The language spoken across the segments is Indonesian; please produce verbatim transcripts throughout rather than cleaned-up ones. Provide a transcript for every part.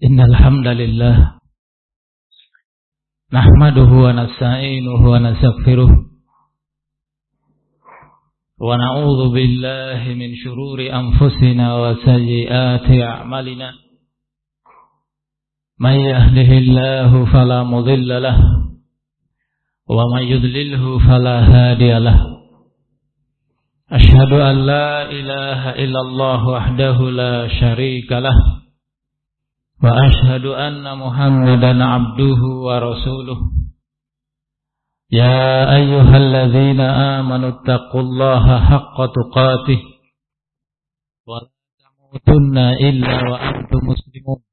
Innal hamdalillah nahmaduhu wa nasta'inuhu wa nastaghfiruh wa na'udzu billahi min shururi anfusina wa sayyiati a'malina. May yahdihillahu fala mudilla lahu wa may yudlilhu fala hadiya lahu. Ashhadu an la ilaha illallah wahdahu la syarika lahu wa ashhadu anna Muhammadan abduhu wa rasuluh. Ya ayyuhalladzina amanu taqullaha haqqa tuqatih wa la tamutunna illa wa antum muslimun.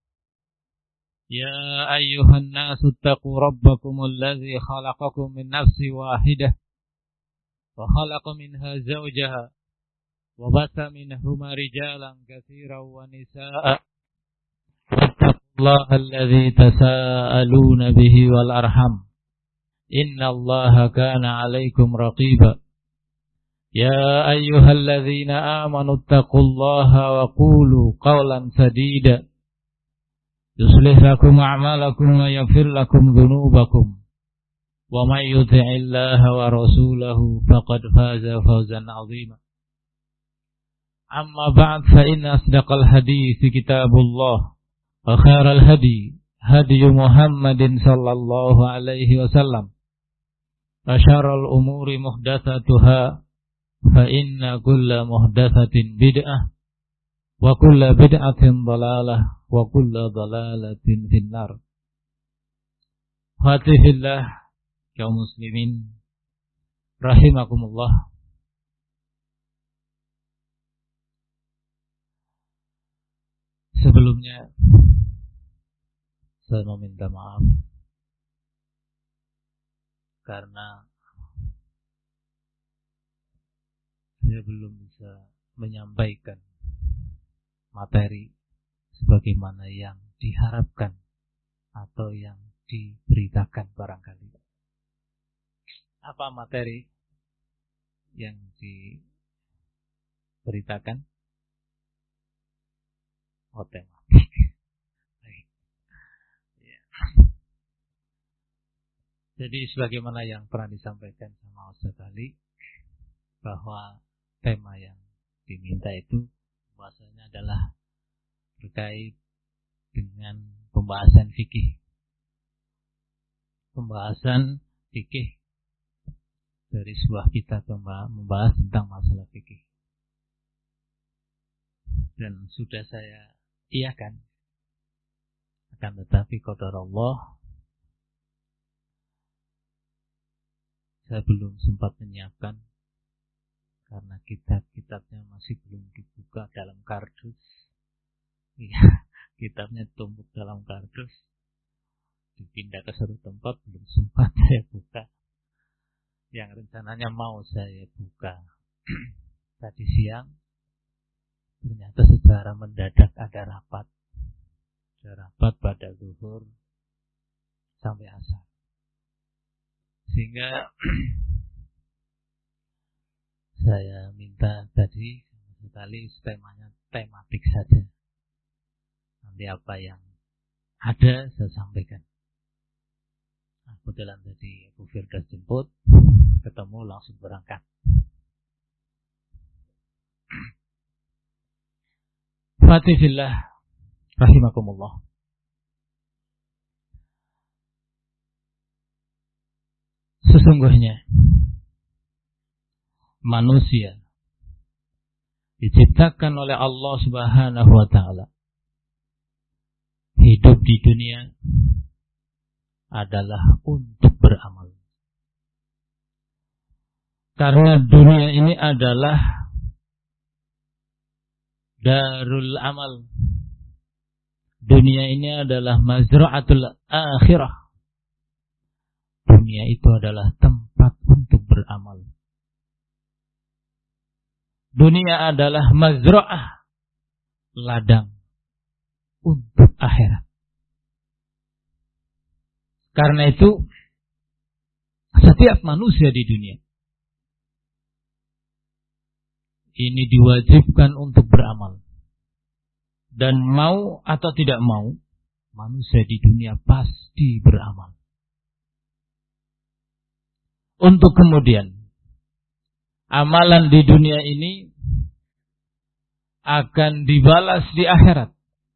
Ya ayyuhan nasu taqu rabbakumul ladzi khalaqakum min nafsin wahidah wa khalaqa minha zawjaha wa batha minhuma rijalan katsiran wa nisaa'a. Wattaqullaha alladzi tasaaluna bihi wal arham. Innallaha kana 'alaikum raqiba. Ya ayyuhalladzina amanu taqullaha wa qulu qawlan sadida. Yuslih lakum a'malakum wa yaghfir lakum dhunubakum. Wa may yuti'illaha wa rasulahu faqad faza fawzan 'azima. Amma ba'd, fa inna asdaqal hadithi kitabullah wa khairal hadi hadi Muhammadin sallallahu alaihi wasallam. Wa syarrul umuri muhdatsatuha fa inna kulla muhdatsatin bid'ah wa kulla bid'atin dhalalah wa kulla dhalalatin finnar. Fatihillah kaum muslimin rahimakumullah. Sebelumnya saya meminta maaf karena saya belum bisa menyampaikan materi sebagaimana yang diharapkan atau yang diberitakan barangkali. Apa materi yang diberitakan? Oh, tema. Ya. Jadi sebagaimana yang pernah disampaikan sama Ustaz Ali, bahwa tema yang diminta itu bahasanya adalah terkait dengan pembahasan fikih. Pembahasan fikih dari sebuah kitab membahas tentang masalah fikih. Dan sudah saya iakan, akan tetapi qadarullah saya belum sempat menyiapkan karena kitab-kitabnya masih belum dibuka dalam kardus. Ya, kitabnya tumpuk dalam kardus, dipindah ke suatu tempat, belum sempat saya buka. Yang rencananya mau saya buka tadi siang, ternyata secara mendadak ada rapat. Ada rapat pada zuhur sampai asar. Sehingga saya minta tadi sekali temanya tematik saja. Nanti apa yang ada saya sampaikan. Nah, kebetulan tadi Abu Firdaus jemput, ketemu langsung berangkat. Fatihillah rahimakumullah. Sesungguhnya manusia diciptakan oleh Allah Subhanahu wa taala. Hidup di dunia adalah untuk beramal. Karena dunia ini adalah darul amal. Dunia ini adalah mazra'atul akhirah. Dunia itu adalah tempat untuk beramal. Dunia adalah mazra'ah, ladang untuk akhirat. Karena itu setiap manusia di dunia ini diwajibkan untuk beramal. Dan mau atau tidak mau, manusia di dunia pasti beramal. Untuk kemudian, amalan di dunia ini akan dibalas di akhirat.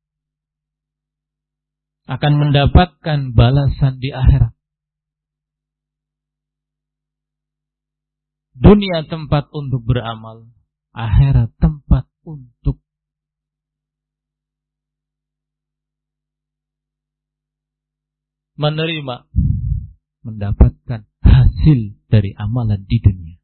Akan mendapatkan balasan di akhirat. Dunia tempat untuk beramal, akhirat tempat untuk menerima, mendapatkan hasil dari amalan di dunia.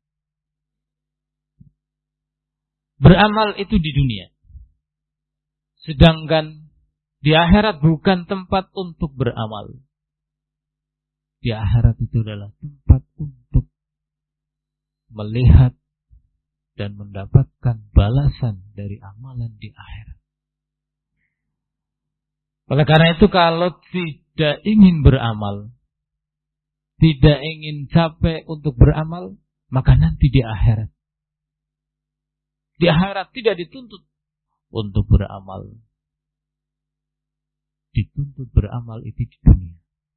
Beramal itu di dunia. Sedangkan di akhirat bukan tempat untuk beramal. Di akhirat itu adalah tempat untuk melihat dan mendapatkan balasan dari amalan di akhirat. Oleh karena itu, kalau tidak ingin beramal, tidak ingin capek untuk beramal, maka nanti di akhirat. Di akhirat tidak dituntut untuk beramal. Dituntut beramal itu di dunia.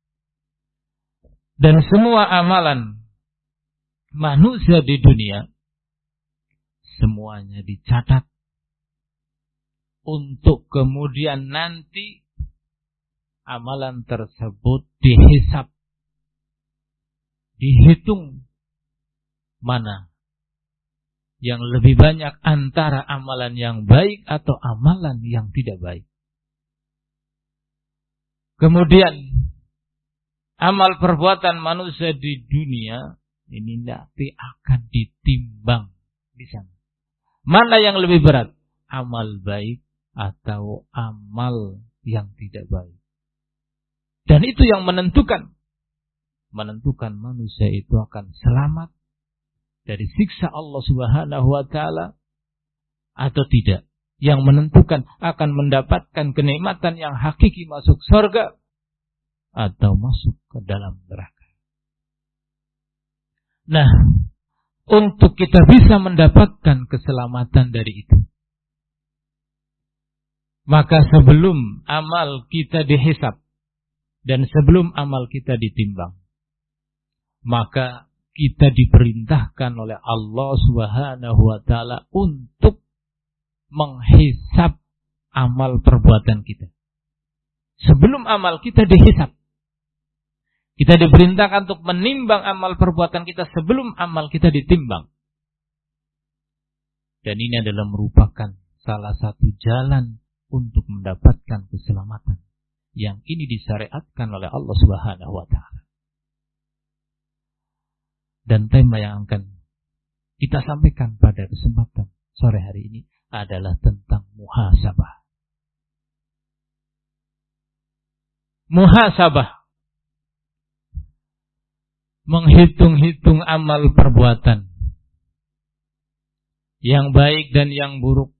Dan semua amalan manusia di dunia, semuanya dicatat untuk kemudian nanti amalan tersebut dihisab, dihitung mana yang lebih banyak antara amalan yang baik atau amalan yang tidak baik. Kemudian amal perbuatan manusia di dunia ini nanti akan ditimbang di sana. Mana yang lebih berat? Amal baik atau amal yang tidak baik. Dan itu yang menentukan. Menentukan manusia itu akan selamat dari siksa Allah Subhanahu wa taala atau tidak. Yang menentukan akan mendapatkan kenikmatan yang hakiki masuk surga atau masuk ke dalam neraka. Nah, untuk kita bisa mendapatkan keselamatan dari itu, maka sebelum amal kita dihisab dan sebelum amal kita ditimbang, maka kita diperintahkan oleh Allah Subhanahu wa taala untuk menghisab amal perbuatan kita. Sebelum amal kita dihisab, kita diperintahkan untuk menimbang amal perbuatan kita sebelum amal kita ditimbang. Dan ini adalah merupakan salah satu jalan untuk mendapatkan keselamatan. Yang ini disyariatkan oleh Allah Subhanahu wa taala. Dan tema yang akan kita sampaikan pada kesempatan sore hari ini adalah tentang muhasabah. Muhasabah. Menghitung-hitung amal perbuatan. Yang baik dan yang buruk.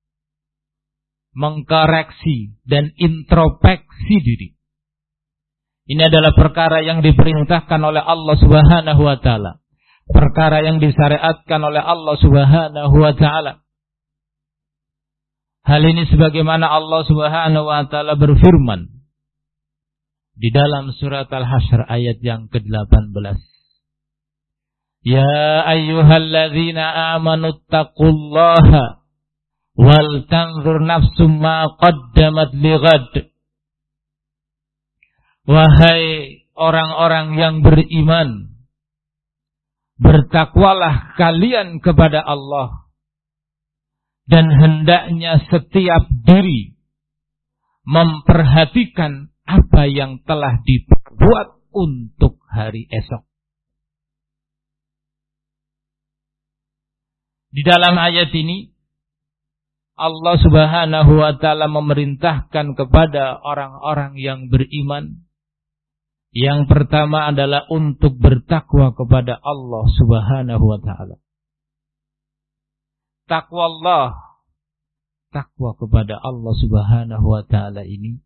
Mengkoreksi dan introspeksi diri. Ini adalah perkara yang diperintahkan oleh Allah Subhanahu wa taala. Perkara yang disyariatkan oleh Allah Subhanahu wa taala. Hal ini sebagaimana Allah Subhanahu wa taala berfirman di dalam surat Al-Hasyr ayat yang ke-delapan belas. Ya ayyuhalladzina amanu taqullaha wal tanzur nafsum ma qaddamat lighad. Wahai orang-orang yang beriman, bertakwalah kalian kepada Allah, dan hendaknya setiap diri memperhatikan apa yang telah diperbuat untuk hari esok. Di dalam ayat ini Allah Subhanahu wa taala memerintahkan kepada orang-orang yang beriman, yang pertama adalah untuk bertakwa kepada Allah Subhanahu wa taala. Takwa Allah, takwa kepada Allah Subhanahu wa taala ini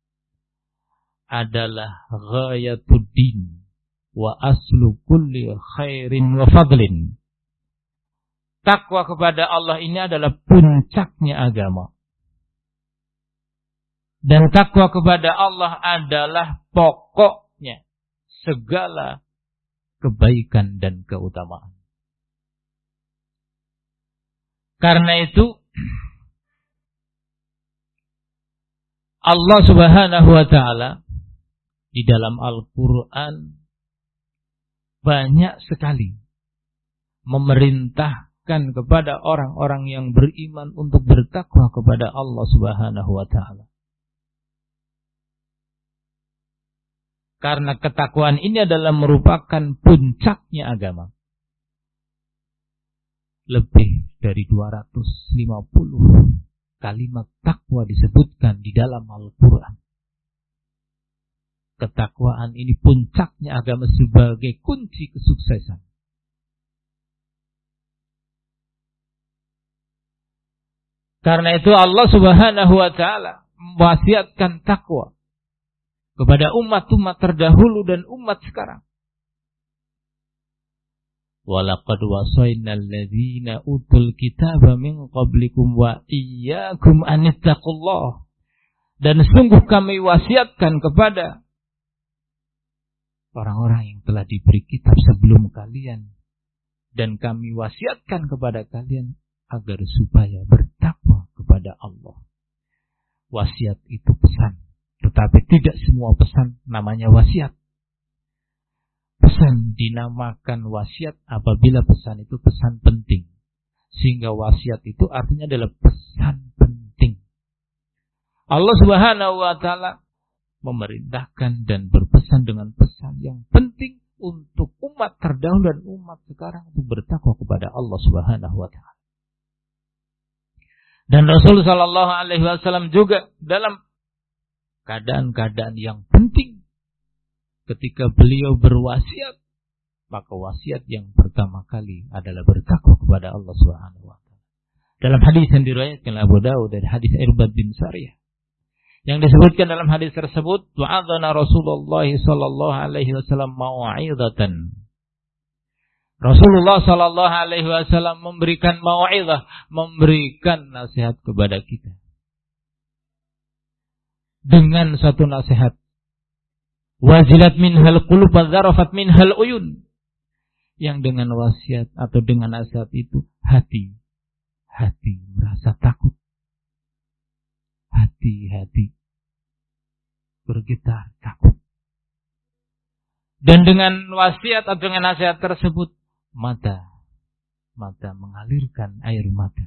adalah ghayatud din wa aslu kulli khairin wa fadlin. Takwa kepada Allah ini adalah puncaknya agama. Dan takwa kepada Allah adalah pokoknya segala kebaikan dan keutamaan. Karena itu Allah Subhanahu wa taala di dalam Al-Qur'an banyak sekali memerintahkan kepada orang-orang yang beriman untuk bertakwa kepada Allah Subhanahu wa taala. Karena ketakwaan ini adalah merupakan puncaknya agama. Lebih dari dua ratus lima puluh kalimat takwa disebutkan di dalam Al-Quran. Ketakwaan ini puncaknya agama sebagai kunci kesuksesan. Karena itu Allah Subhanahu wa taala mewasiatkan takwa kepada umat-umat terdahulu dan umat sekarang. Walaqad wasayna alladzina utul kitaba min qablikum wa iyyakum an ittaqullah. Dan sungguh kami wasiatkan kepada orang-orang yang telah diberi kitab sebelum kalian, dan kami wasiatkan kepada kalian agar supaya bertakwa kepada Allah. Wasiat itu pesan, tetapi tidak semua pesan namanya wasiat. Pesan dinamakan wasiat apabila pesan itu pesan penting. Sehingga wasiat itu artinya adalah pesan penting. Allah Subhanahu wa taala memerintahkan dan berpesan dengan pesan yang penting untuk umat terdahulu dan umat sekarang untuk bertakwa kepada Allah Subhanahu wa taala. Dan Rasul sallallahu alaihi wasallam juga dalam keadaan-keadaan yang penting ketika beliau berwasiat, maka wasiat yang pertama kali adalah bertakwa kepada Allah Subhanahu wa taala. Dalam hadis yang diriwayatkan Abu Dawud dari hadis Irbad bin Sariyah, yang disebutkan dalam hadis tersebut, wa'adzana Rasulullah sallallahu alaihi wasallam mau'izatan. Rasulullah sallallahu alaihi wasallam memberikan mau'izah, memberikan nasihat kepada kita. Dengan satu nasihat, wajilat minhal qulub wa zarafat minhal uyun. Yang dengan wasiat atau dengan nasihat itu hati hati merasa takut. Hati-hati bergetar takut. Dan dengan wasiat atau dengan nasihat tersebut, mata mata mengalirkan air mata.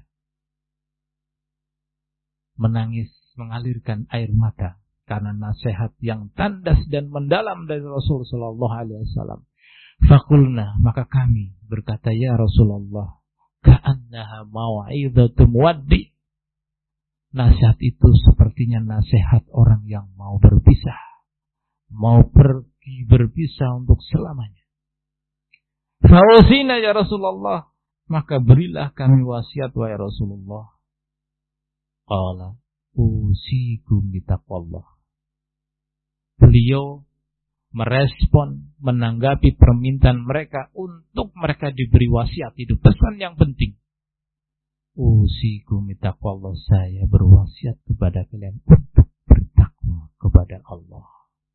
Menangis mengalirkan air mata karena nasihat yang tandas dan mendalam dari Rasul sallallahu alaihi wasallam. Faqulna, maka kami berkata, ya Rasulullah, ka'annaha mau'izatu muwaddi. Nasihat itu sepertinya nasihat orang yang mau berpisah, mau pergi berpisah untuk selamanya. Fa'usina ya Rasulullah, maka berilah kami wasiat wahai Rasulullah. Qala usikum bitaqwallah. Beliau merespon, menanggapi permintaan mereka untuk mereka diberi wasiat. Itu pesan yang penting. Usikum bitaqwallah, saya berwasiat kepada kalian untuk bertakwa kepada Allah.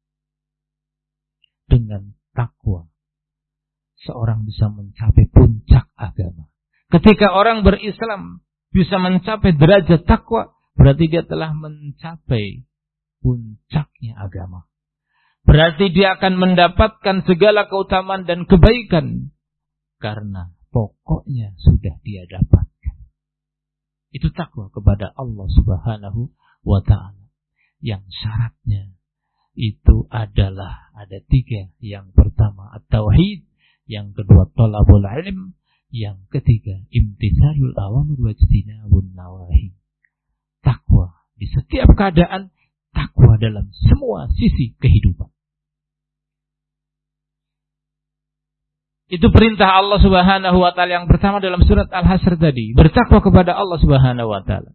Dengan takwa seorang bisa mencapai puncak agama. Ketika orang berislam bisa mencapai derajat takwa, berarti dia telah mencapai puncaknya agama. Berarti dia akan mendapatkan segala keutamaan dan kebaikan karena pokoknya sudah dia dapatkan. Itu takwa kepada Allah Subhanahu wa taala. Yang syaratnya itu adalah ada tiga. Yang pertama at-tauhid, yang kedua thalabul ilm, yang ketiga imtithalul awamir wa ijtinabun nawahi. Takwa di setiap keadaan, takwa dalam semua sisi kehidupan. Itu perintah Allah Subhanahu wa taala yang pertama dalam surat Al-Hasr tadi, bertakwa kepada Allah Subhanahu wa taala.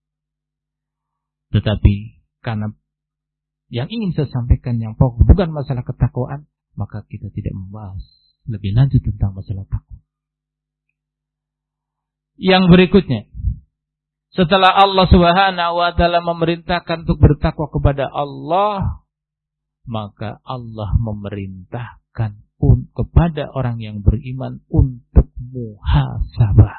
Tetapi karena yang ingin saya sampaikan yang pokok bukan masalah ketakwaan, maka kita tidak membahas lebih lanjut tentang masalah takwa. Yang berikutnya, Setelah Allah Subhanahu wa taala memerintahkan untuk bertakwa kepada Allah, maka Allah memerintahkan un- kepada orang yang beriman untuk muhasabah.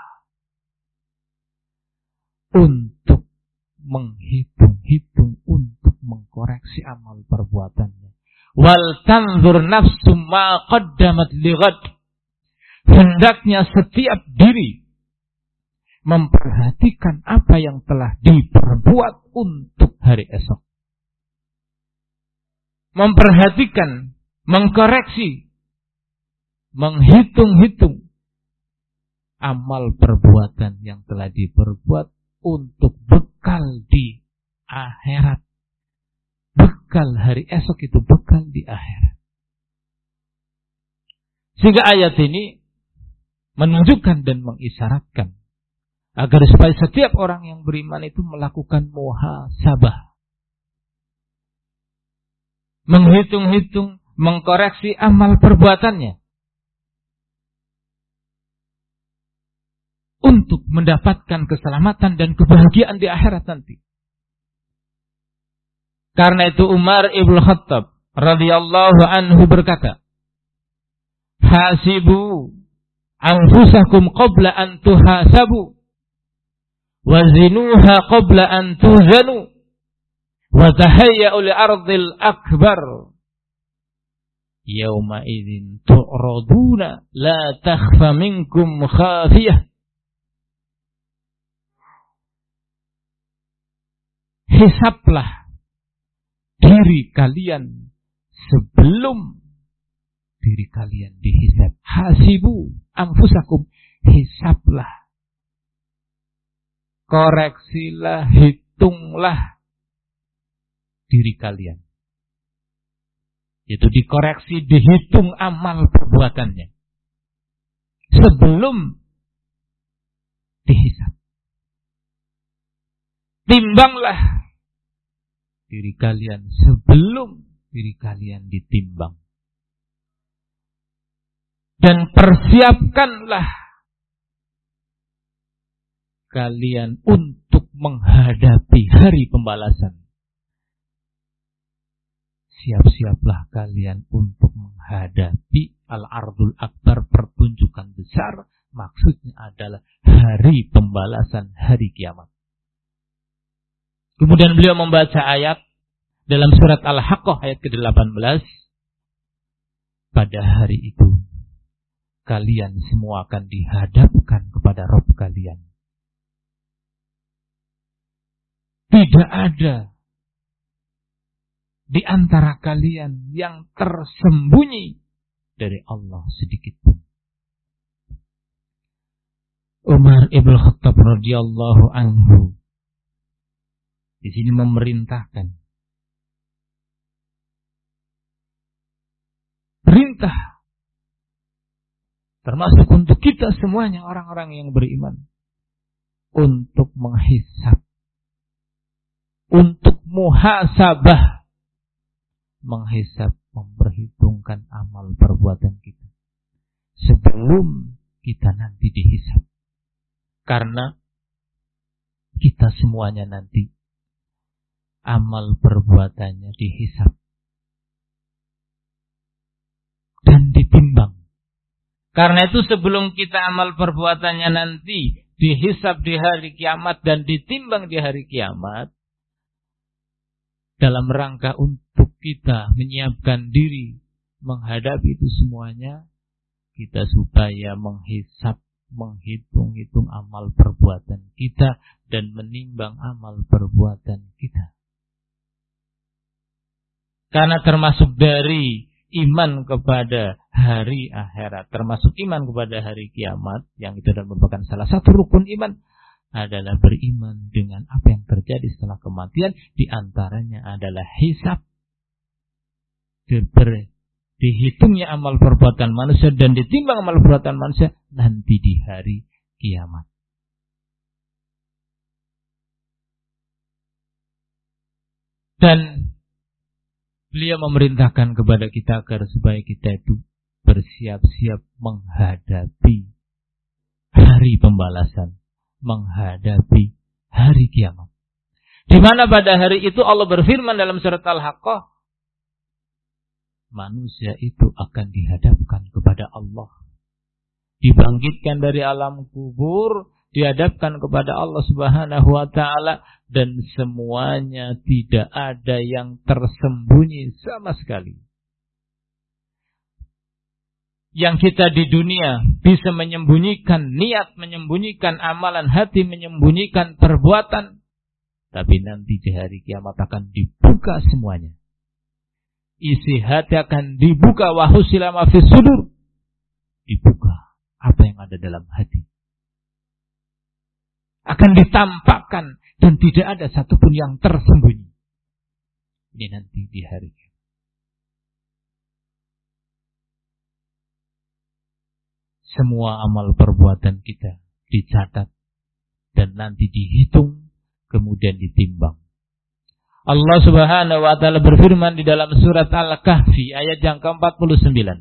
Untuk menghitung-hitung, untuk mengkoreksi amal perbuatannya. Wal tanzur nafsum ma qaddamat lighad. Hendaknya setiap diri memperhatikan apa yang telah diperbuat untuk hari esok. Memperhatikan, mengkoreksi, menghitung-hitung amal perbuatan yang telah diperbuat untuk bekal di akhirat. Bekal hari esok itu bekal di akhirat. Sehingga ayat ini menunjukkan dan mengisyaratkan agar supaya setiap orang yang beriman itu melakukan muhasabah. Menghitung-hitung, mengkoreksi amal perbuatannya. Untuk mendapatkan keselamatan dan kebahagiaan di akhirat nanti. Karena itu Umar ibn Khattab radhiyallahu anhu berkata, "Hasibu anfusakum qabla an tuhasabu. Wazinuha qabla an tuzanu wa tahayya'u li'ardil akbar yawma idzin tu'raduna la takhfa minkum khafiyah." Hisablah diri kalian sebelum diri kalian dihisab. Hasibu anfusakum, hisablah, koreksilah, hitunglah diri kalian. Itu dikoreksi, dihitung amal perbuatannya sebelum dihisab. Timbanglah diri kalian sebelum diri kalian ditimbang. Dan persiapkanlah kalian untuk menghadapi hari pembalasan. Siap-siaplah kalian untuk menghadapi Al-Ardul Akbar, pertunjukan besar. Maksudnya adalah hari pembalasan, hari kiamat. Kemudian beliau membaca ayat dalam surat Al-Haqqah ayat ke delapan belas. Pada hari itu kalian semua akan dihadapkan kepada Rabb kalian. Tidak ada di antara kalian yang tersembunyi dari Allah sedikit pun. Umar ibn Khattab radhiyallahu anhu di sini memerintahkan, perintah termasuk untuk kita semuanya orang-orang yang beriman untuk menghisab, untuk muhasabah, menghisab, memperhitungkan amal perbuatan kita sebelum kita nanti dihisab. Karena kita semuanya nanti amal perbuatannya dihisab dan ditimbang. Karena itu sebelum kita amal perbuatannya nanti dihisab di hari kiamat dan ditimbang di hari kiamat, dalam rangka untuk kita menyiapkan diri menghadapi itu semuanya, kita supaya menghisab, menghitung-hitung amal perbuatan kita dan menimbang amal perbuatan kita. Karena termasuk dari iman kepada hari akhirat, termasuk iman kepada hari kiamat, yang itu adalah merupakan salah satu rukun iman, adalah beriman dengan apa yang terjadi setelah kematian. Di antaranya adalah hisab, dihitungnya amal perbuatan manusia dan ditimbang amal perbuatan manusia nanti di hari kiamat. Dan beliau memerintahkan kepada kita agar supaya kita itu bersiap-siap menghadapi hari pembalasan, menghadapi hari kiamat. Di mana pada hari itu Allah berfirman dalam surat Al-Haqqah, manusia itu akan dihadapkan kepada Allah. Dibangkitkan dari alam kubur, dihadapkan kepada Allah Subhanahu wa taala, dan semuanya tidak ada yang tersembunyi sama sekali. Yang kita di dunia bisa menyembunyikan niat, menyembunyikan amalan hati, menyembunyikan perbuatan, tapi nanti di hari kiamat akan dibuka semuanya. Isi hati akan dibuka, wa husila ma fis sudur. Dibuka apa yang ada dalam hati. Akan ditampakkan dan tidak ada satupun yang tersembunyi. Ini nanti di hari kiamat. Semua amal perbuatan kita dicatat dan nanti dihitung, kemudian ditimbang. Allah Subhanahu wa taala berfirman di dalam surat Al-Kahfi ayat yang ke empat puluh sembilan.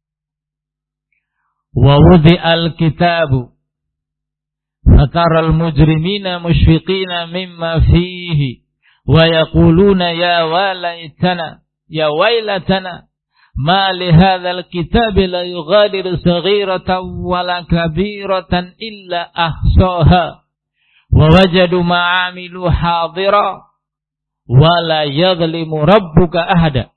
Wa wudi'al kitabu fataral mujrimina mushfiqina mimma fihi wa yaquluna ya walaitana ya wailatana ma li hadzal kitabi la yughadiru saghiratan wala kabiratan illa ahsaha wa wajadu ma 'amilu hadira wa la yadhlimu rabbuka ahada.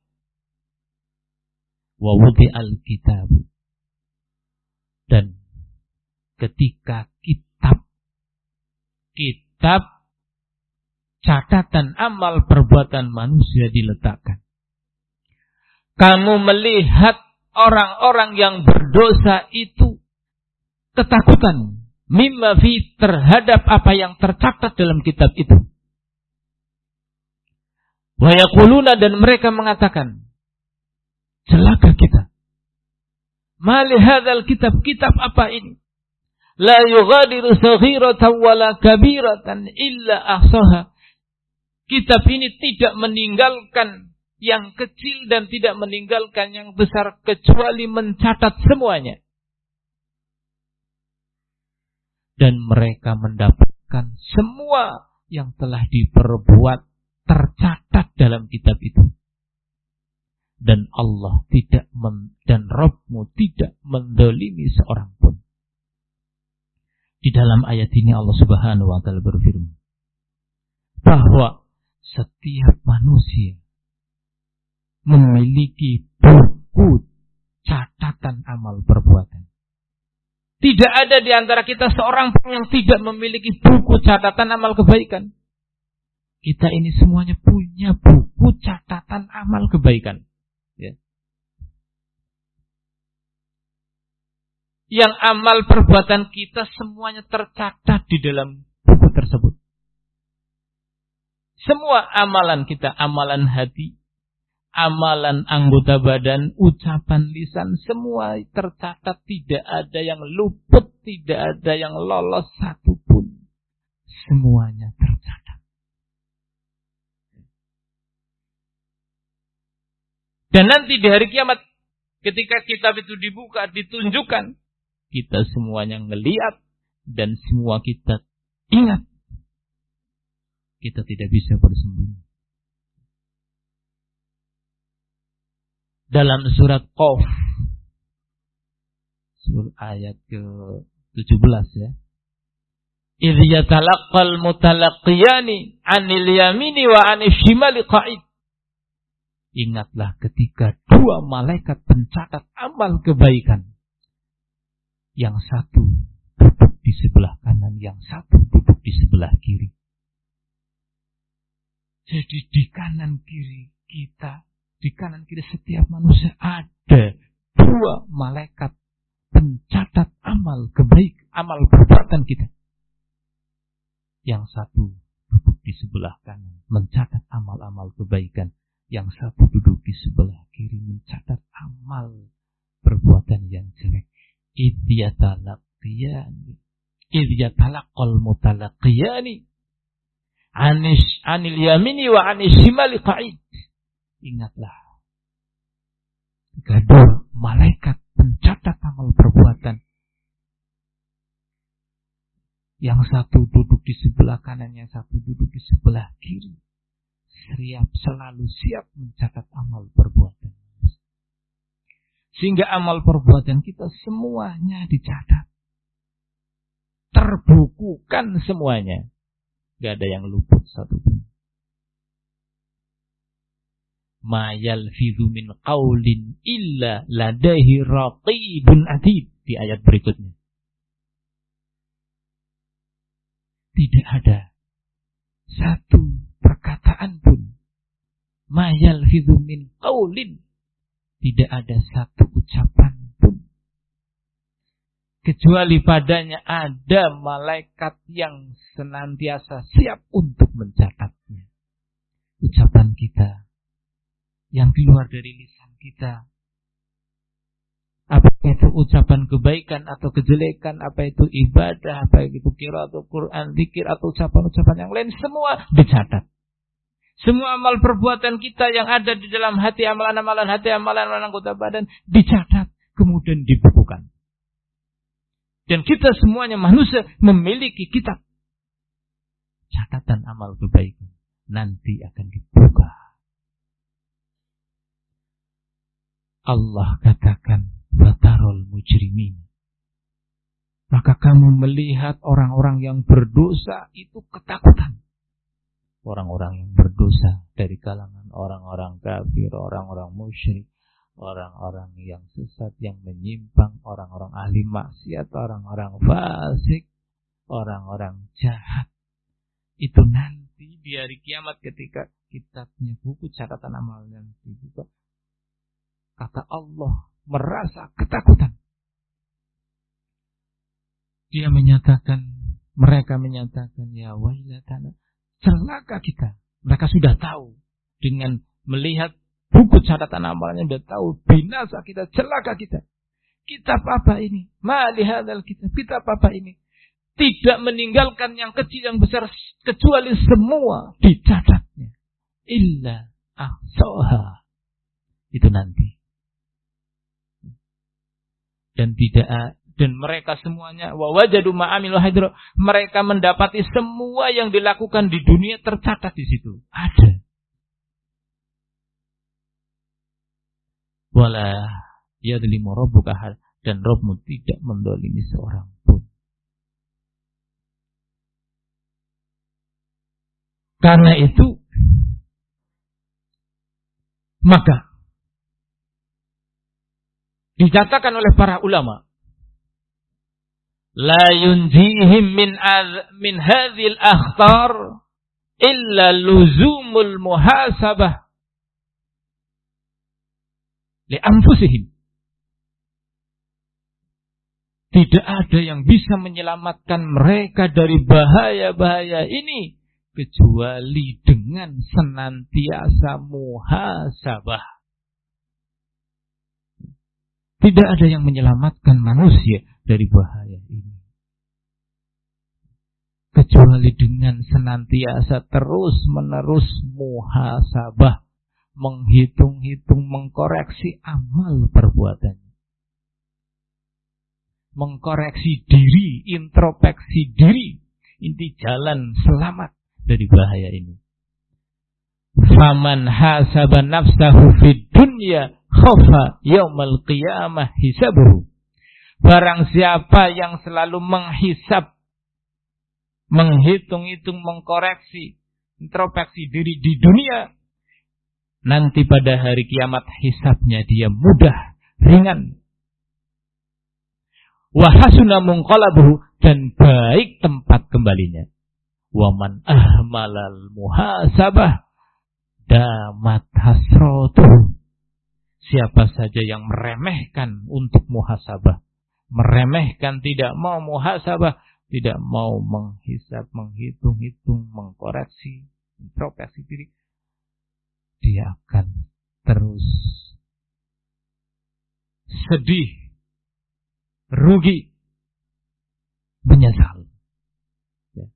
Wa wudi'al kitabu, dan ketika kitab kitab catatan amal perbuatan manusia diletakkan, kamu melihat orang-orang yang berdosa itu ketakutan mimma fi, terhadap apa yang tercatat dalam kitab itu. Wa yaquluna, dan mereka mengatakan, celaka kita. Ma li hadzal kitab, kitab apa ini? La yughadiru saghiratan wala kabiratan illa ahsaha. Kitab ini tidak meninggalkan yang kecil dan tidak meninggalkan yang besar kecuali mencatat semuanya. Dan mereka mendapatkan semua yang telah diperbuat tercatat dalam kitab itu. Dan Allah tidak men, dan Rabbmu tidak mendolimi seorang pun. Di dalam ayat ini Allah Subhanahu wa taala berfirman bahwa setiap manusia memiliki buku catatan amal perbuatan. Tidak ada di antara kita seorang pun yang tidak memiliki buku catatan amal kebaikan. Kita ini semuanya punya buku catatan amal kebaikan. Ya. Yang amal perbuatan kita semuanya tercatat di dalam buku tersebut. Semua amalan kita, amalan hati, amalan anggota badan, ucapan lisan, semua tercatat, tidak ada yang luput, tidak ada yang lolos satupun. Semuanya tercatat. Dan nanti di hari kiamat, ketika kitab itu dibuka, ditunjukkan, kita semuanya ngelihat dan semua kita ingat. Kita tidak bisa bersembunyi. Dalam surat Qaf, surat ayat ke tujuh belas ya. Idh yatalaqqal mutalaqiyani 'anil yamini wa 'anil shimali qa'id. Ingatlah ketika dua malaikat pencatat amal kebaikan, yang satu duduk di sebelah kanan, yang satu duduk di sebelah kiri. Jadi di kanan kiri kita, di kanan kiri setiap manusia ada dua malaikat pencatat amal kebaik, amal perbuatan kita. Yang satu duduk di sebelah kanan mencatat amal-amal kebaikan, yang satu duduk di sebelah kiri mencatat amal perbuatan yang jelek. Idh yatalaqiyani idh yatalaqqal mutalaqiyani Anis anil yamini wa anis shimali qa'id. Ingatlah, jika dua malaikat pencatat amal perbuatan Yang satu duduk di sebelah kanan, yang satu duduk di sebelah kiri. Siap, selalu siap mencatat amal perbuatan. Sehingga amal perbuatan kita semuanya dicatat. Terbukukan semuanya. Gak ada yang luput satupun. Ma yalfidhu min qaulin illa ladaihi raqibun atid. Di ayat berikutnya. Tidak ada satu perkataan pun. Ma yalfidhu min qaulin. Tidak ada satu ucapan pun. Kecuali padanya ada malaikat yang senantiasa siap untuk mencatatnya. Ucapan kita yang keluar dari lisan kita. Apa itu ucapan kebaikan atau kejelekan, apa itu ibadah, apa itu qiraat atau Quran, zikir atau ucapan-ucapan yang lain, semua dicatat. Semua amal perbuatan kita yang ada di dalam hati, amalan-amalan hati, amalan-amalan anggota badan, dicatat, kemudian dibukukan. Dan kita semuanya manusia memiliki kitab. Catatan amal kebaikan. Nanti akan dibuka. Allah katakan, Fatarul mujrimin. Maka kamu melihat orang-orang yang berdosa itu ketakutan. Orang-orang yang berdosa dari kalangan orang-orang kafir, orang-orang musyrik, orang-orang yang sesat, yang menyimpang, orang-orang ahli maksiat, orang-orang fasik, orang-orang jahat. Itu nanti di hari kiamat ketika kitabnya, buku catatan amal yang dibuka, kata Allah merasa ketakutan. Dia menyatakan, mereka menyatakan, ya wailatana, celaka kita. Mereka sudah tahu dengan melihat buku catatan amalnya, sudah tahu binasa kita, celaka kita. Kitab apa ini? Ma lihadzal kitab. Kitab apa ini? Tidak meninggalkan yang kecil yang besar kecuali semua dicatatnya. Illa ahsaha. Itu nanti. Dan tidak dan mereka semuanya wa wajadu ma amilu hadira, mereka mendapati semua yang dilakukan di dunia tercatat di situ. Ada. Wala yadlimu rabbuka ahad, dan Rabbmu tidak mendolimi seorang pun. Karena itu maka dikatakan oleh para ulama, la yunjihim min az, min hadhil akhtar illa luzumul muhasabah li anfusihim. Tidak ada yang bisa menyelamatkan mereka dari bahaya-bahaya ini kecuali dengan senantiasa muhasabah. Tidak ada yang menyelamatkan manusia dari bahaya ini kecuali dengan senantiasa terus-menerus muhasabah, menghitung-hitung, mengkoreksi amal perbuatannya, mengkoreksi diri, introspeksi diri, inti jalan selamat dari bahaya ini. Faman hasaba nafsahu fid dunya khafa yaumal qiyamah hisabuhu. Barang siapa yang selalu menghisab, menghitung-hitung, mengkoreksi, introspeksi diri di dunia, nanti pada hari kiamat hisabnya dia mudah, ringan. Wa hasuna munqalabuhu, dan baik tempat kembalinya. Wa man ahmalal muhasabah damat hasratuhu. Siapa saja yang meremehkan untuk muhasabah, meremehkan, tidak mau muhasabah, tidak mau menghisab, menghitung-hitung, mengkoreksi, introspeksi diri, dia akan terus sedih, rugi, menyesal. Ya.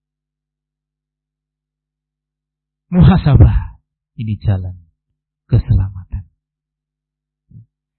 Muhasabah ini jalan keselamatan.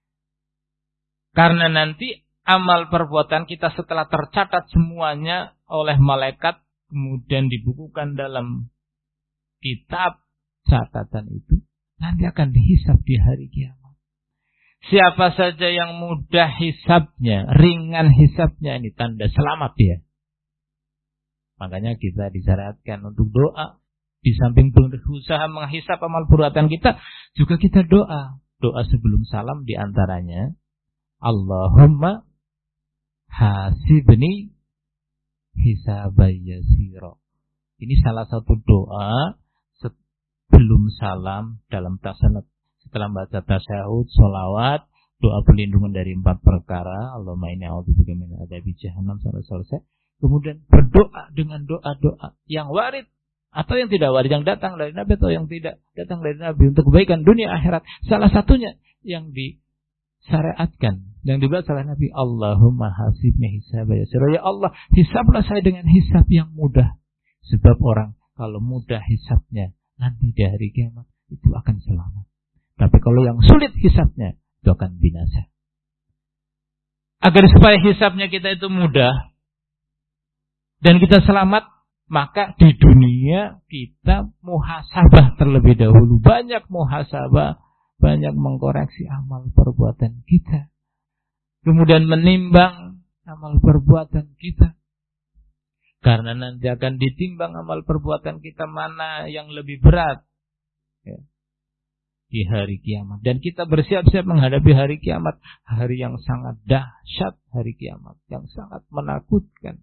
Karena nanti amal perbuatan kita setelah tercatat semuanya oleh malaikat, kemudian dibukukan dalam kitab catatan itu, nanti akan dihisab di hari kiamat. Siapa saja yang mudah hisabnya, ringan hisabnya, ini tanda selamat dia. Makanya kita disyariatkan untuk doa. Di samping berusaha menghisab amal perbuatan kita, juga kita doa. Doa sebelum salam diantaranya, Allahumma hasibni hisabai yasira. Ini salah satu doa sebelum salam dalam tasyahud. Setelah baca tasyahud, sholawat, doa perlindungan dari empat perkara, Allahumma inni a'udzubika min adzabi jahannam, sampai selesai. Kemudian berdoa dengan doa-doa yang warid atau yang tidak warid, yang datang dari Nabi atau yang tidak datang dari Nabi untuk kebaikan dunia akhirat. Salah satunya yang disyariatkan, yang dibahas oleh Nabi, Allahumma hasibni hisaba yasira. Ya Allah, hisablah saya dengan hisab yang mudah. Sebab orang kalau mudah hisabnya, nanti di hari kiamat itu akan selamat. Tapi kalau yang sulit hisabnya, itu akan binasa. Agar supaya hisabnya kita itu mudah dan kita selamat, maka di dunia kita muhasabah terlebih dahulu. Banyak muhasabah, banyak mengkoreksi amal perbuatan kita. Kemudian menimbang amal perbuatan kita. Karena nanti akan ditimbang amal perbuatan kita mana yang lebih berat. Ya. Di hari kiamat. Dan kita bersiap-siap menghadapi hari kiamat. Hari yang sangat dahsyat, hari kiamat. Yang sangat menakutkan.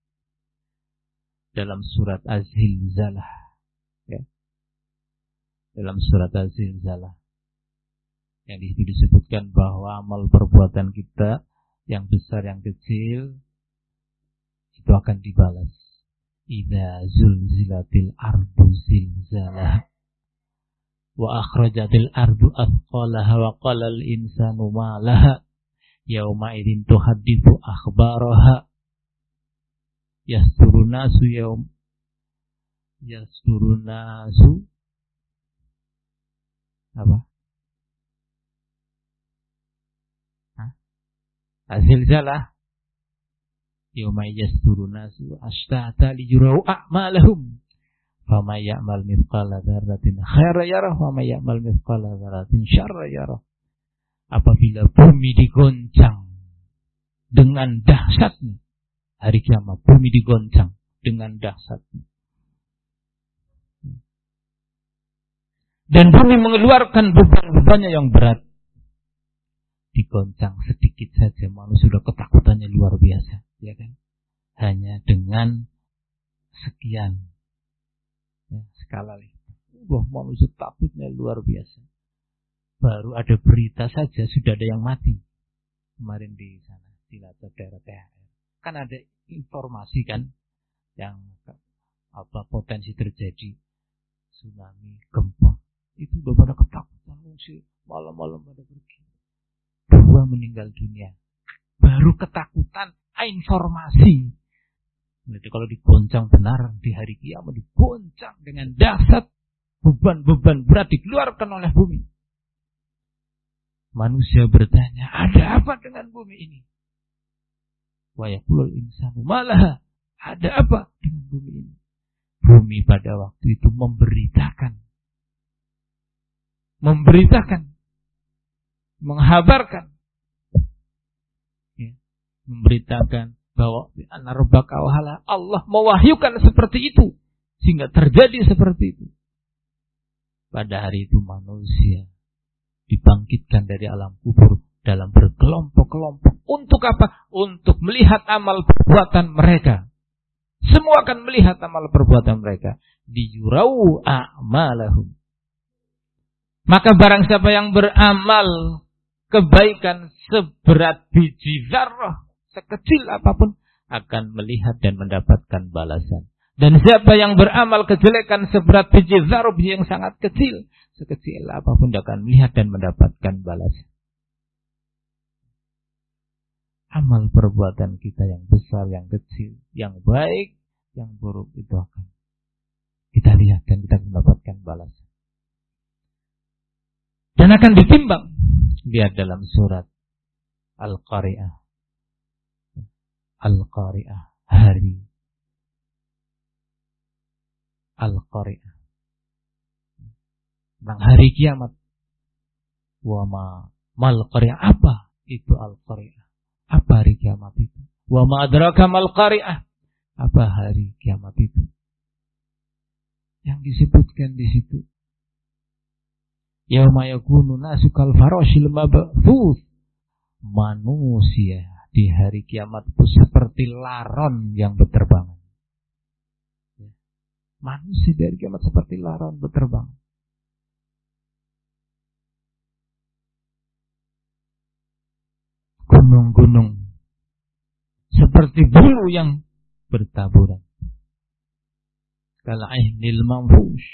Dalam surat Az-Zilzalah, ya. Dalam surat Az-Zilzalah, yang di situ disebutkan bahwa amal perbuatan kita yang besar yang kecil itu akan dibalas. Idza zulzilatil ardu zilzalaha wa akhrajatil ardu athqalaha wa qala al insanu ma laha yauma idzin tuhadditsu akhbaraha. Yasturunasu yaum Yasturunasu apa? Hah? Az-Zilzalah. Yauma yasturunasu ashtata liyurau a'malahum. Faman ya'mal mithqala dzarratin khairan yarah wa man ya'mal mithqala dzarratin syarran yarah. Apabila bumi digoncang dengan dahsyatnya hari kiamat, bumi digoncang dengan dahsyatnya. Dan bumi mengeluarkan beban-bebannya yang berat. Digoncang sedikit saja, manusia sudah ketakutannya luar biasa, ya kan? Hanya dengan sekian ya, skala itu. Wah, manusia takutnya luar biasa. Baru ada berita saja sudah ada yang mati. Kemarin di sana, di Cilacap daerah T H R. Kan ada informasi kan yang apa potensi terjadi tsunami, gempa. Itu udah pada ketakutan, mengungsi malam-malam pada pergi. Dua meninggal dunia. Baru ketakutan, informasi. Jadi kalau digoncang benar di hari kiamat, digoncang dengan dahsyat, beban-beban berat dikeluarkan oleh bumi. Manusia bertanya, ada apa dengan bumi ini? Wa yaqulul insanu malaha, ada apa dengan bumi ini? Bumi pada waktu itu memberitakan memberitakan menghabarkan ya, memberitakan bahwa anna rabbaka wahala, Allah mewahyukan seperti itu sehingga terjadi seperti itu. Pada hari itu manusia dibangkitkan dari alam kubur dalam berkelompok-kelompok. Untuk apa? Untuk melihat amal perbuatan mereka. Semua akan melihat amal perbuatan mereka. Diyurau a'malahum. Maka barang siapa yang beramal kebaikan seberat biji zarrah, sekecil apapun, akan melihat dan mendapatkan balasan. Dan siapa yang beramal kejelekan seberat biji zarrah, biji yang sangat kecil, sekecil apapun dia akan melihat dan mendapatkan balasan. Amal perbuatan kita yang besar, yang kecil, yang baik, yang buruk itu akan kita lihat dan kita mendapatkan balasan. Dan akan ditimbang. Lihat dalam surat Al-Qari'ah. Al-Qari'ah, hari al-qari'ah. Tentang hari kiamat. Wa ma mal qari'ah, apa itu al-qari'ah? Apa hari kiamat itu? Wa ma adraka mal qari'ah, apa hari kiamat itu? Yang disebutkan di situ, yauma yakunu nasu kal farashil mabthus, manusia di hari kiamat itu seperti laron yang berterbangan. Manusia di hari kiamat seperti laron berterbangan. Gunung-gunung seperti bulu yang bertaburan. Kal'ainil manfush.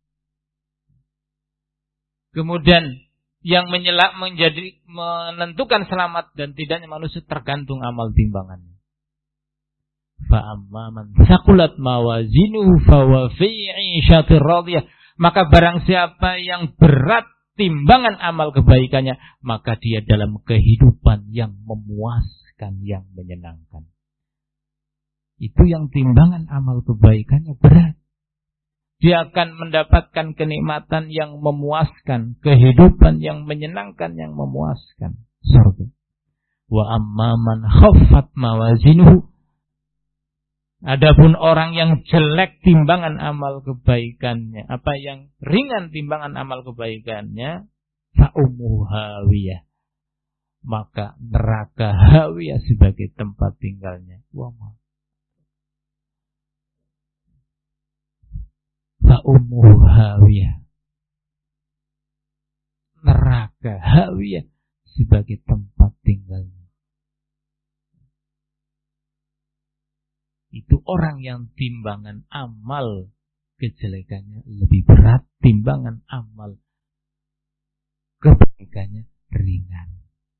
Kemudian yang menyelak menjadi menentukan selamat dan tidaknya manusia tergantung amal timbangannya. Fa amma man thaqulat mawazinuhu fa huwa fi 'ishatir radiyah. Maka barang siapa yang berat timbangan amal kebaikannya, maka dia dalam kehidupan yang memuaskan, yang menyenangkan. Itu yang timbangan amal kebaikannya berat. Dia akan mendapatkan kenikmatan yang memuaskan, kehidupan yang menyenangkan, yang memuaskan, surga. Wa amma man khaffat mawazinuhu. Adapun orang yang jelek timbangan amal kebaikannya, apa yang ringan timbangan amal kebaikannya, fa ummuhu hawiyah. Maka neraka hawiyah sebagai tempat tinggalnya. Wa ma fa ummuhu hawiyah. Neraka hawiyah sebagai tempat tinggalnya. Itu orang yang timbangan amal kejelekannya lebih berat, timbangan amal kebaikannya ringan.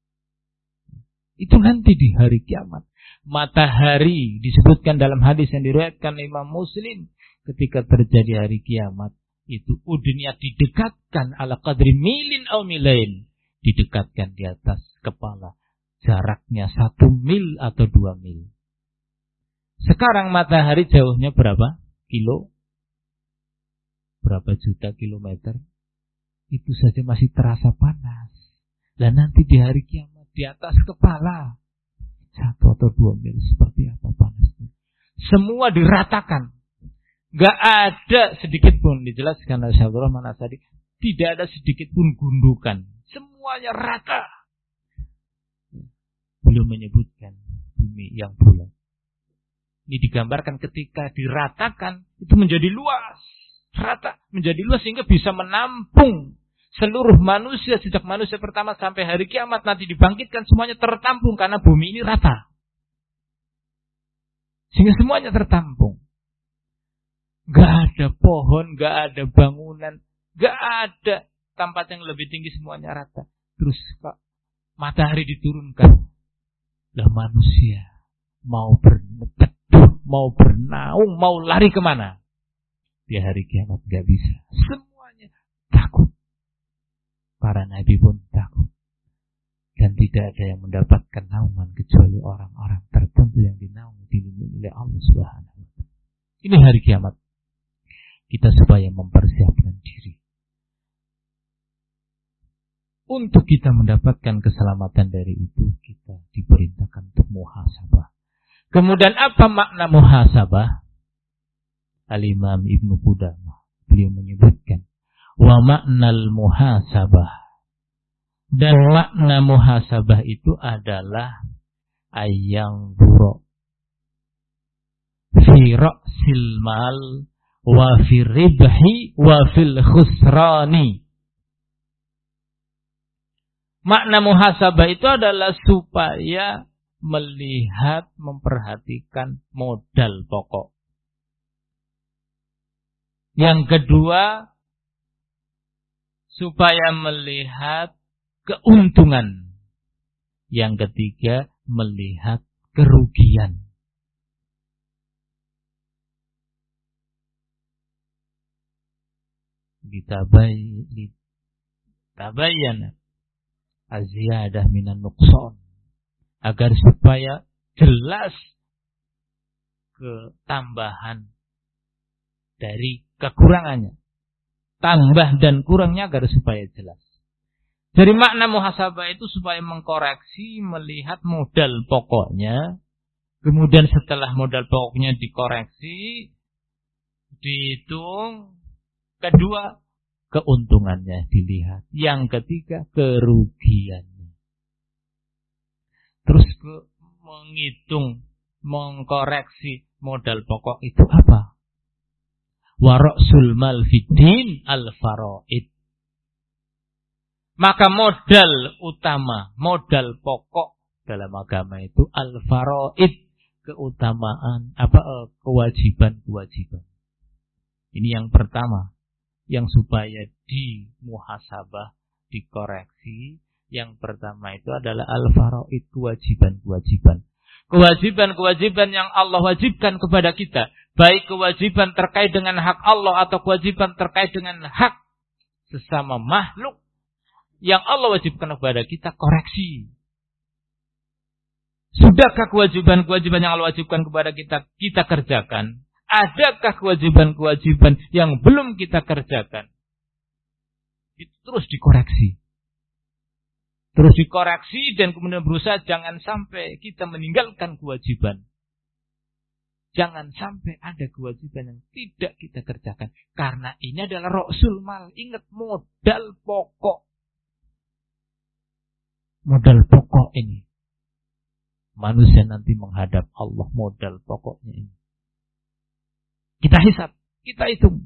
Itu nanti di hari kiamat. Matahari disebutkan dalam hadis yang diriwayatkan Imam Muslim, ketika terjadi hari kiamat itu dunia didekatkan ala qadri milin aw milain, didekatkan di atas kepala, jaraknya satu mil atau dua mil. Sekarang matahari jauhnya berapa kilo? Berapa juta kilometer? Itu saja masih terasa panas. Dan nanti di hari kiamat di atas kepala satu atau dua mil, seperti apa panasnya? Semua diratakan. Gak ada sedikit pun, dijelaskan oleh Syekh Abdurrahman As-Sa'di, tidak ada sedikit pun gundukan. Semuanya rata. Belum menyebutkan bumi yang bulat. Ini digambarkan ketika diratakan, itu menjadi luas. Rata, menjadi luas sehingga bisa menampung seluruh manusia. Sejak manusia pertama sampai hari kiamat nanti dibangkitkan, semuanya tertampung karena bumi ini rata. Sehingga semuanya tertampung. Gak ada pohon, gak ada bangunan, gak ada tempat yang lebih tinggi, semuanya rata. Terus Pak, matahari diturunkan. Lah manusia mau berteduh, mau bernaung, mau lari kemana? Di hari kiamat gak bisa. Semuanya takut. Para nabi pun takut. Dan tidak ada yang mendapatkan naungan kecuali orang-orang tertentu yang dinaungi, dilindungi oleh Allah Subhanahu wa taala. Ini hari kiamat. Kita supaya mempersiapkan diri untuk kita mendapatkan keselamatan dari itu, kita diperintahkan untuk muhasabah. Kemudian apa makna muhasabah? Al-Imam Ibnu Qudamah, beliau menyebutkan wa maknal muhasabah, dan makna muhasabah itu adalah ayang buro fi ra'sil mal wa fi ribhi wa fil khusrani. Makna muhasabah itu adalah supaya melihat, memperhatikan modal pokok. Yang kedua, supaya melihat keuntungan. Yang ketiga, melihat kerugian. Ditabayyan az-ziyadah minan nuqsan, agar supaya jelas ketambahan dari kekurangannya. Tambah dan kurangnya agar supaya jelas. Jadi makna muhasabah itu supaya mengkoreksi, melihat modal pokoknya. Kemudian setelah modal pokoknya dikoreksi, dihitung. Kedua, keuntungannya dilihat. Yang ketiga, kerugiannya. Terus ke, menghitung, mengkoreksi modal pokok itu apa? Wara'sul mal fiddin al-faraid. Maka modal utama, modal pokok dalam agama itu al-faraid, keutamaan, apa kewajiban-kewajiban. Ini yang pertama, yang supaya dimuhasabah, dikoreksi. Yang pertama itu adalah al-faraid, kewajiban-kewajiban. Kewajiban-kewajiban yang Allah wajibkan kepada kita, baik kewajiban terkait dengan hak Allah atau kewajiban terkait dengan hak sesama makhluk yang Allah wajibkan kepada kita, koreksi. Sudahkah kewajiban-kewajiban yang Allah wajibkan kepada kita, kita kerjakan? Adakah kewajiban-kewajiban yang belum kita kerjakan? Itu terus dikoreksi. Terus dikoreksi dan kemudian berusaha jangan sampai kita meninggalkan kewajiban. Jangan sampai ada kewajiban yang tidak kita kerjakan. Karena ini adalah ra'sul mal. Ingat, modal pokok. Modal pokok ini. Manusia nanti menghadap Allah, modal pokoknya ini. Kita hisab, kita hitung.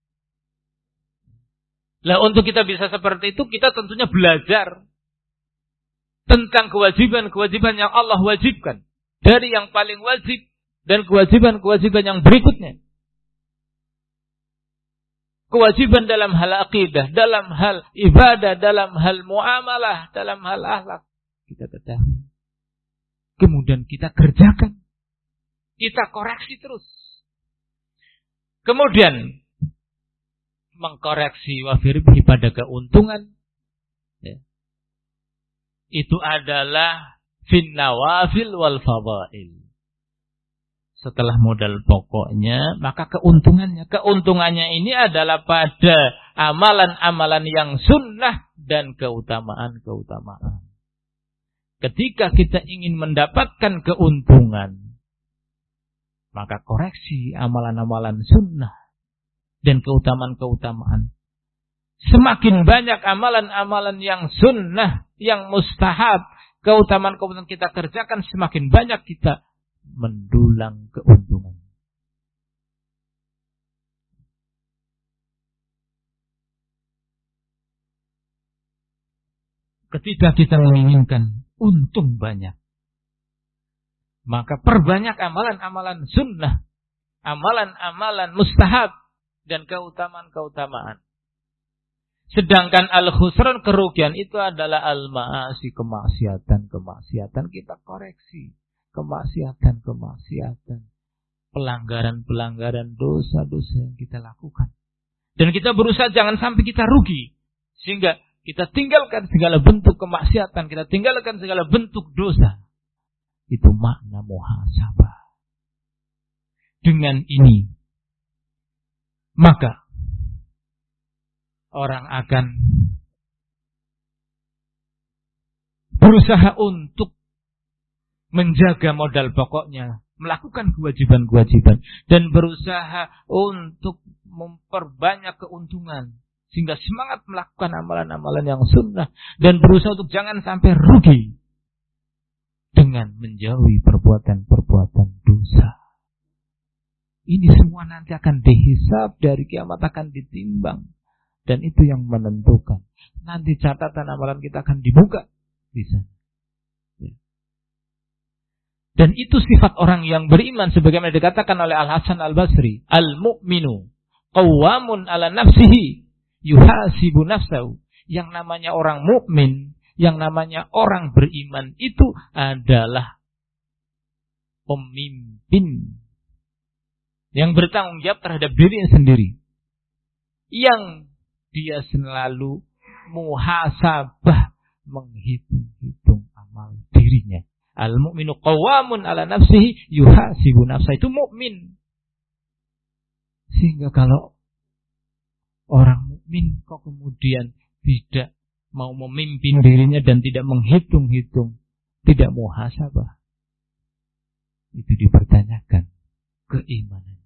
Lah untuk kita bisa seperti itu, kita tentunya belajar tentang kewajiban-kewajiban yang Allah wajibkan. Dari yang paling wajib dan kewajiban-kewajiban yang berikutnya. Kewajiban dalam hal akidah, dalam hal ibadah, dalam hal muamalah, dalam hal akhlak. Kita ketahui. Kemudian kita kerjakan. Kita koreksi terus. Kemudian mengkoreksi wafirbihi pada keuntungan. Ya. Itu adalah fin nawafil wal fadail. Setelah modal pokoknya, maka keuntungannya. Keuntungannya ini adalah pada amalan-amalan yang sunnah dan keutamaan-keutamaan. Ketika kita ingin mendapatkan keuntungan, maka koreksi amalan-amalan sunnah dan keutamaan-keutamaan. Semakin banyak amalan-amalan yang sunnah, yang mustahab, keutamaan-keutamaan kita kerjakan, semakin banyak kita mendulang keuntungan. Ketika kita menginginkan untung banyak, maka perbanyak amalan-amalan sunnah, amalan-amalan mustahab, dan keutamaan-keutamaan. Sedangkan al-khusran, kerugian, itu adalah al-ma'asi, kemaksiatan-kemaksiatan. Kita koreksi kemaksiatan-kemaksiatan, pelanggaran-pelanggaran, dosa-dosa yang kita lakukan. Dan kita berusaha jangan sampai kita rugi. Sehingga kita tinggalkan segala bentuk kemaksiatan, kita tinggalkan segala bentuk dosa. Itu makna muhasabah. Dengan ini, maka orang akan berusaha untuk menjaga modal pokoknya, melakukan kewajiban-kewajiban, dan berusaha untuk memperbanyak keuntungan, sehingga semangat melakukan amalan-amalan yang sunnah, dan berusaha untuk jangan sampai rugi dengan menjauhi perbuatan-perbuatan dosa. Ini semua nanti akan dihisab, dari kiamat akan ditimbang, dan itu yang menentukan. Nanti catatan amalan kita akan dibuka di sana. Dan itu sifat orang yang beriman, sebagaimana dikatakan oleh Al-Hasan Al-Basri, al-mu'minu qawwamun ala nafsihi yuhasibu nafsahu. Yang namanya orang mukmin, yang namanya orang beriman, itu adalah pemimpin yang bertanggung jawab terhadap dirinya sendiri, yang dia selalu muhasabah, menghitung-hitung amal dirinya. Al-mu'minu qawwamun ala nafsihi yuhasibu nafsahu. Itu mukmin. Sehingga kalau Orang mukmin kok kemudian tidak mau memimpin dirinya dan tidak menghitung-hitung, tidak muhasabah. Itu dipertanyakan keimanannya.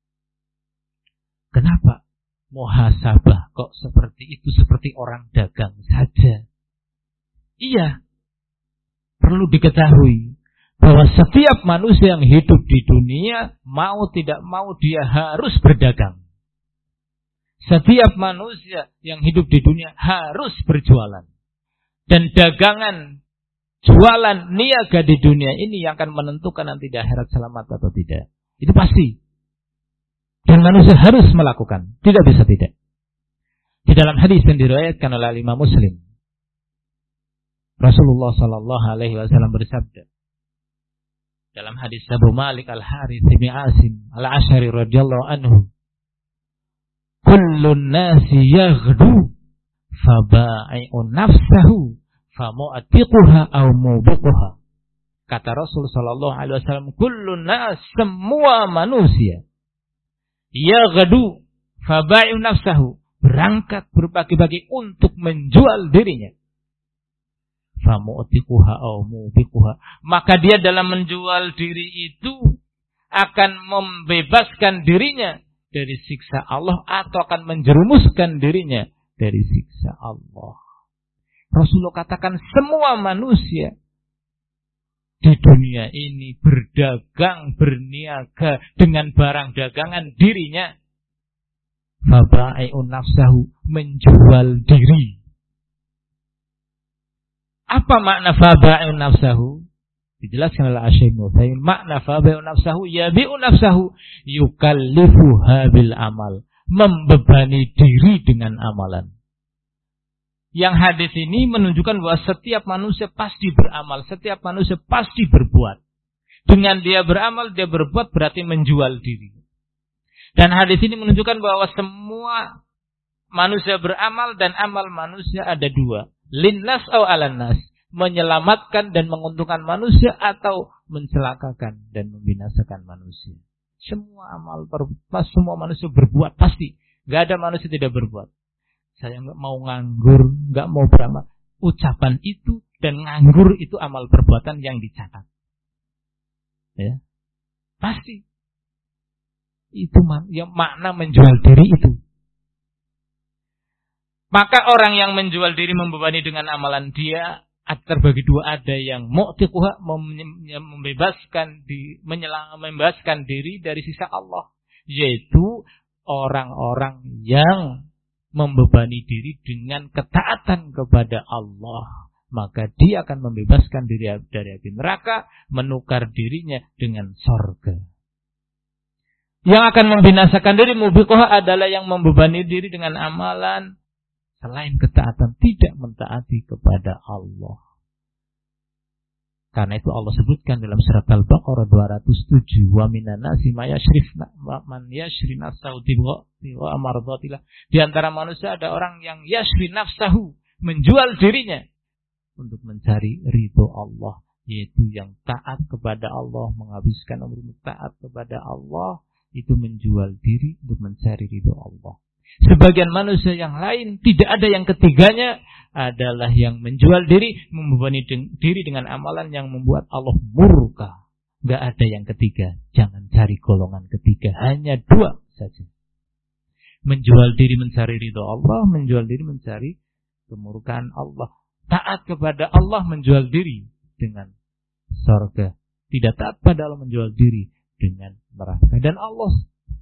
Kenapa muhasabah kok seperti itu, seperti orang dagang saja? Iya, perlu diketahui bahwa setiap manusia yang hidup di dunia, mau tidak mau dia harus berdagang. Setiap manusia yang hidup di dunia harus berjualan. Dan dagangan, jualan, niaga di dunia ini yang akan menentukan nanti di akhirat selamat atau tidak. Itu pasti. Dan manusia harus melakukan. Tidak bisa tidak. Di dalam hadis yang diriwayatkan oleh Imam Muslim, Rasulullah Sallallahu Alaihi Wasallam bersabda dalam hadis Abu Malik Al-Harith bin Asim Al-Ashari radhiyallahu anhu, kullun nasi yaghdu faba'i'un nafsahu famu'tiquha aw mubiquha. Kata Rasul Sallallahu Alaihi Wasallam, kullun nas, semua manusia, yaghdu faba'i'un nafsahu, berangkat berpagi-pagi untuk menjual dirinya. Famu'tiquha aw mubiquha, maka dia dalam menjual diri itu akan membebaskan dirinya dari siksa Allah atau akan menjerumuskan dirinya dari siksa Allah. Rasulullah katakan semua manusia di dunia ini berdagang, berniaga dengan barang dagangan dirinya. Faba'i'un nafsahu, menjual diri. Apa makna faba'i'un nafsahu? Dijelaskan oleh Asy-Syaikh Nurul. Makna faba'i'un nafsahu, yabi'un nafsahu, yukallifuha bil amal, membebani diri dengan amalan. Yang hadis ini menunjukkan bahwa setiap manusia pasti beramal, setiap manusia pasti berbuat. Dengan dia beramal, dia berbuat berarti menjual diri. Dan hadis ini menunjukkan bahwa semua manusia beramal dan amal manusia ada dua. Linnas atau alannas, menyelamatkan dan menguntungkan manusia atau mencelakakan dan membinasakan manusia. Semua amal, pas semua manusia berbuat pasti. Gak ada manusia tidak berbuat. Saya nggak mau nganggur, nggak mau beramal. Ucapan itu dan nganggur itu amal perbuatan yang dicatat. Ya, pasti. Itu yang makna menjual diri itu. Maka orang yang menjual diri membebani dengan amalan dia terbagi dua, ada yang mu'tiquha, membebaskan di menyelang, membebaskan diri dari siksa Allah, yaitu orang-orang yang membebani diri dengan ketaatan kepada Allah, maka dia akan membebaskan diri dari api neraka, menukar dirinya dengan surga. Yang akan membinasakan diri mubiqah adalah yang membebani diri dengan amalan selain ketaatan, tidak mentaati kepada Allah. Karena itu Allah sebutkan dalam surat Al-Baqarah dua ratus tujuh, wa minan nasi may yashrifna man yashri nafsahu wa amradhatillah. Di antara manusia ada orang yang yashri nafsahu, menjual dirinya untuk mencari ridho Allah, yaitu yang taat kepada Allah, menghabiskan umur taat kepada Allah, itu menjual diri untuk mencari ridho Allah. Sebagian manusia yang lain tidak ada yang ketiganya, adalah yang menjual diri, membebani diri dengan amalan yang membuat Allah murka. Gak ada yang ketiga. Jangan cari golongan ketiga, hanya dua saja. Menjual diri mencari ridho Allah, menjual diri mencari kemurkaan Allah. Taat kepada Allah, menjual diri dengan surga. Tidak taat pada Allah, menjual diri dengan neraka. Dan Allah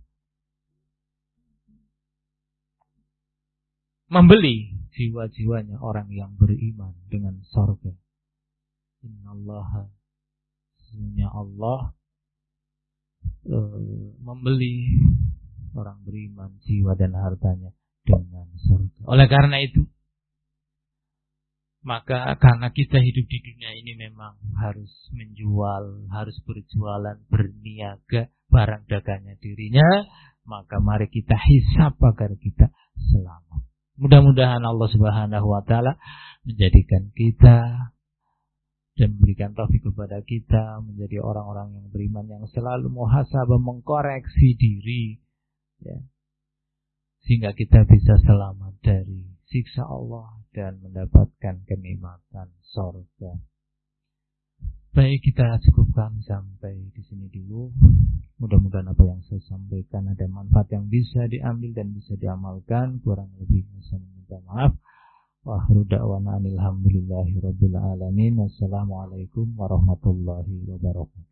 membeli jiwa-jiwanya orang yang beriman dengan surga. Innallaha, sesungguhnya Allah e, membeli orang beriman jiwa dan hartanya dengan surga. Oleh karena itu, maka karena kita hidup di dunia ini memang harus menjual, harus berjualan, berniaga, barang dagangnya dirinya, maka mari kita hisab agar kita selamat. Mudah-mudahan Allah Subhanahu wa taala menjadikan kita dan memberikan taufik kepada kita menjadi orang-orang yang beriman, yang selalu muhasabah, mengkoreksi diri, ya. sehingga kita bisa selamat dari siksa Allah dan mendapatkan kenikmatan surga. Baik, kita cukupkan sampai di sini dulu. Mudah-mudahan apa yang saya sampaikan ada manfaat yang bisa diambil dan bisa diamalkan. Kurang lebih saya minta maaf. Wa akhiru da'wana alhamdulillahi rabbil alamin. Wassalamualaikum warahmatullahi wabarakatuh.